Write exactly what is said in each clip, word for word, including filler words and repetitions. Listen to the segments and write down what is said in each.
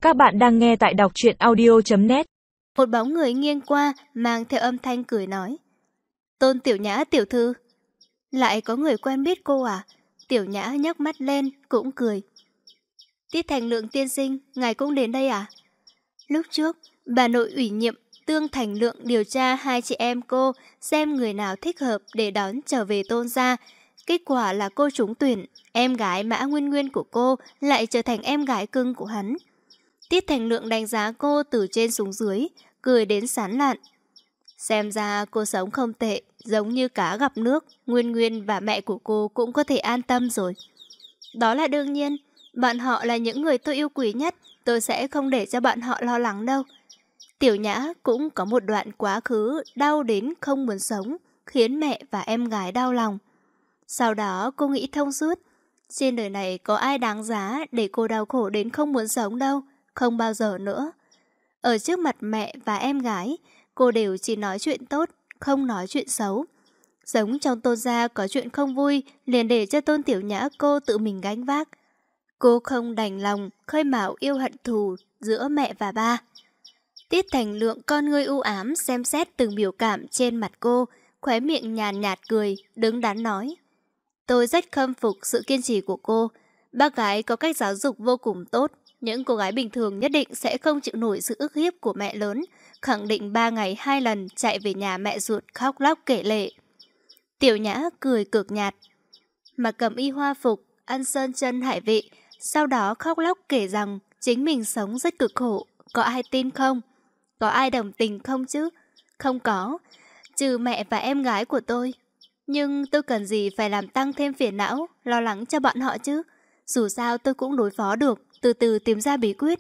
Các bạn đang nghe tại đọc truyện audio chấm net. Một bóng người nghiêng qua, mang theo âm thanh cười nói. Tôn Tiểu Nhã tiểu thư. Lại có người quen biết cô à? Tiểu Nhã nhấc mắt lên, cũng cười. Tiết Thành Lượng tiên sinh, ngài cũng đến đây à? Lúc trước, bà nội ủy nhiệm Tương Thành Lượng điều tra hai chị em cô xem người nào thích hợp để đón trở về Tôn gia. Kết quả là cô trúng tuyển, em gái Mã Nguyên Nguyên của cô lại trở thành em gái cưng của hắn. Tiết Thành Lượng đánh giá cô từ trên xuống dưới, cười đến sán lạn. Xem ra cô sống không tệ, giống như cá gặp nước, Nguyên Nguyên và mẹ của cô cũng có thể an tâm rồi. Đó là đương nhiên, bọn họ là những người tôi yêu quý nhất, tôi sẽ không để cho bọn họ lo lắng đâu. Tiểu Nhã cũng có một đoạn quá khứ đau đến không muốn sống, khiến mẹ và em gái đau lòng. Sau đó cô nghĩ thông suốt, trên đời này có ai đáng giá để cô đau khổ đến không muốn sống đâu, không bao giờ nữa. Ở trước mặt mẹ và em gái, cô đều chỉ nói chuyện tốt, không nói chuyện xấu. Giống trong Tôn gia có chuyện không vui, liền để cho Tôn Tiểu Nhã cô tự mình gánh vác. Cô không đành lòng khơi mào yêu hận thù giữa mẹ và ba. Tiết Thành Lượng con ngươi u ám xem xét từng biểu cảm trên mặt cô, khóe miệng nhàn nhạt cười, đứng đắn nói. Tôi rất khâm phục sự kiên trì của cô. Bác gái có cách giáo dục vô cùng tốt. Những cô gái bình thường nhất định sẽ không chịu nổi sự ức hiếp của mẹ lớn, khẳng định ba ngày hai lần chạy về nhà mẹ ruột khóc lóc kể lể. Tiểu Nhã cười cực nhạt. Mà cầm y hoa phục, ăn sơn chân hải vị, sau đó khóc lóc kể rằng chính mình sống rất cực khổ. Có ai tin không? Có ai đồng tình không chứ? Không có, trừ mẹ và em gái của tôi. Nhưng tôi cần gì phải làm tăng thêm phiền não, lo lắng cho bọn họ chứ? Dù sao tôi cũng đối phó được, từ từ tìm ra bí quyết.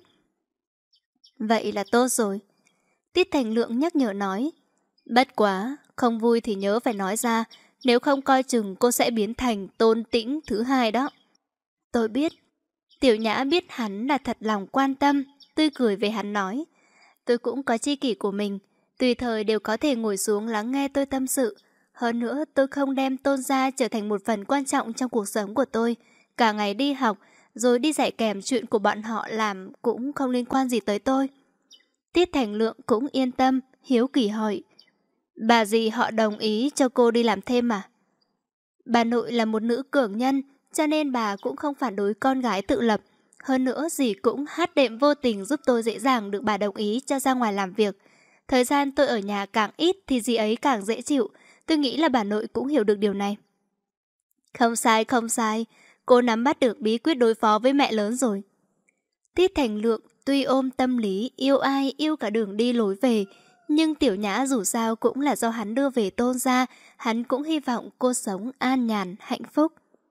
Vậy là tốt rồi. Tiết Thành Lượng nhắc nhở nói. Bất quá, không vui thì nhớ phải nói ra, nếu không coi chừng cô sẽ biến thành Tôn Tĩnh thứ hai đó. Tôi biết. Tiểu Nhã biết hắn là thật lòng quan tâm, tươi cười về hắn nói. Tôi cũng có tri kỷ của mình, tùy thời đều có thể ngồi xuống lắng nghe tôi tâm sự. Hơn nữa tôi không đem Tôn gia trở thành một phần quan trọng trong cuộc sống của tôi. Cả ngày đi học, rồi đi dạy kèm chuyện của bọn họ làm cũng không liên quan gì tới tôi. Tiết Thành Lượng cũng yên tâm, hiếu kỳ hỏi. Bà dì họ đồng ý cho cô đi làm thêm à? Bà nội là một nữ cường nhân, cho nên bà cũng không phản đối con gái tự lập. Hơn nữa dì cũng hát đệm vô tình giúp tôi dễ dàng được bà đồng ý cho ra ngoài làm việc. Thời gian tôi ở nhà càng ít thì dì ấy càng dễ chịu. Tôi nghĩ là bà nội cũng hiểu được điều này. Không sai, không sai. Cô nắm bắt được bí quyết đối phó với mẹ lớn rồi. Tiết Thành Lượng tuy ôm tâm lý yêu ai yêu cả đường đi lối về, nhưng Tiểu Nhã dù sao cũng là do hắn đưa về Tôn gia, hắn cũng hy vọng cô sống an nhàn, hạnh phúc.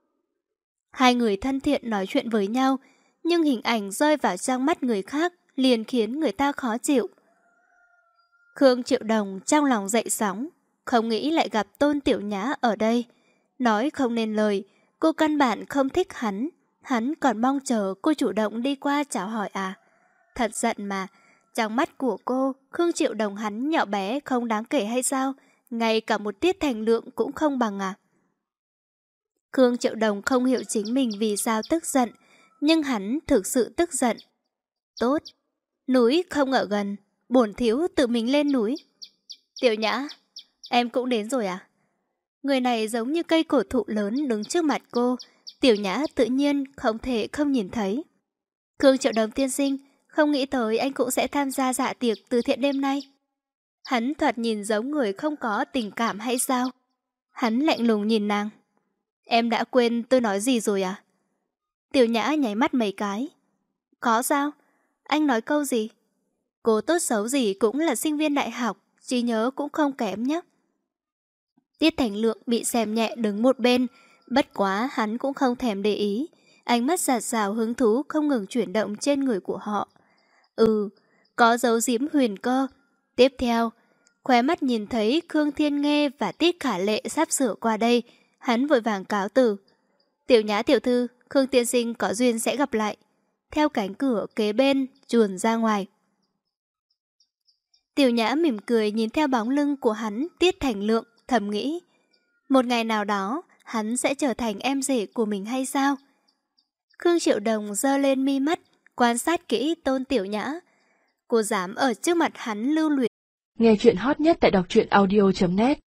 Hai người thân thiện nói chuyện với nhau, nhưng hình ảnh rơi vào trong mắt người khác liền khiến người ta khó chịu. Khương Triệu Đồng trong lòng dậy sóng, không nghĩ lại gặp Tôn Tiểu Nhã ở đây. Nói không nên lời, cô căn bản không thích hắn, hắn còn mong chờ cô chủ động đi qua chào hỏi à. Thật giận mà, trong mắt của cô, Khương Triệu Đồng hắn nhỏ bé không đáng kể hay sao, ngay cả một Tiết Thành Lượng cũng không bằng à. Khương Triệu Đồng không hiểu chính mình vì sao tức giận, nhưng hắn thực sự tức giận. Tốt, núi không ở gần, bổn thiếu tự mình lên núi. Tiểu Nhã, em cũng đến rồi à? Người này giống như cây cổ thụ lớn đứng trước mặt cô, Tiểu Nhã tự nhiên không thể không nhìn thấy. Khương Triệu Đồng tiên sinh, không nghĩ tới anh cũng sẽ tham gia dạ tiệc từ thiện đêm nay. Hắn thoạt nhìn giống người không có tình cảm hay sao? Hắn lạnh lùng nhìn nàng. Em đã quên tôi nói gì rồi à? Tiểu Nhã nháy mắt mấy cái. Có sao? Anh nói câu gì? Cô tốt xấu gì cũng là sinh viên đại học, trí nhớ cũng không kém nhé. Tiết Thành Lượng bị xem nhẹ đứng một bên, bất quá hắn cũng không thèm để ý. Ánh mắt giạt rào hứng thú không ngừng chuyển động trên người của họ. Ừ, có dấu giếm huyền cơ. Tiếp theo, khóe mắt nhìn thấy Khương Thiên Nghê và Tiết Khả Lệ sắp sửa qua đây, hắn vội vàng cáo từ. Tiểu Nhã tiểu thư, Khương tiên sinh có duyên sẽ gặp lại. Theo cánh cửa kế bên, chuồn ra ngoài. Tiểu Nhã mỉm cười nhìn theo bóng lưng của hắn, Tiết Thành Lượng, thầm nghĩ. Một ngày nào đó, hắn sẽ trở thành em rể của mình hay sao? Khương Triệu Đồng giơ lên mi mắt, quan sát kỹ Tôn Tiểu Nhã. Cô dám ở trước mặt hắn lưu luyến. Nghe chuyện hot nhất tại đọc truyện audio chấm net.